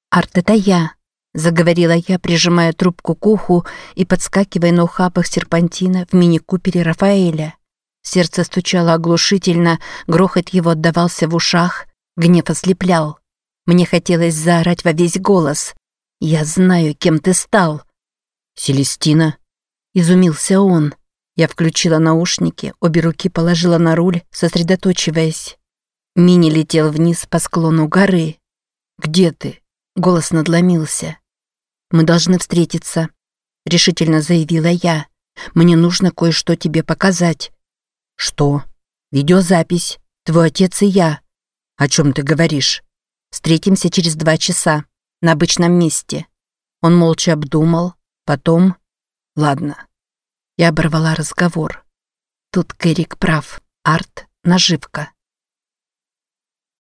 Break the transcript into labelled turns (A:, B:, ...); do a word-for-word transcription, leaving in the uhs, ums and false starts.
A: «Арт, это я», – заговорила я, прижимая трубку к уху и подскакивая на ухабах серпантина в мини-купере Рафаэля. Сердце стучало оглушительно, грохот его отдавался в ушах, гнев ослеплял. Мне хотелось заорать во весь голос. «Я знаю, кем ты стал!» «Селестина?» – изумился он. Я включила наушники, обе руки положила на руль, сосредоточиваясь. Мини летел вниз по склону горы. «Где ты?» – голос надломился. «Мы должны встретиться», – решительно заявила я. «Мне нужно кое-что тебе показать». «Что?» «Видеозапись. Твой отец и я». «О чем ты говоришь?» «Встретимся через два часа. На обычном месте». Он молча обдумал. Потом... «Ладно». Я оборвала разговор. Тут Кэрик прав. Арт – наживка.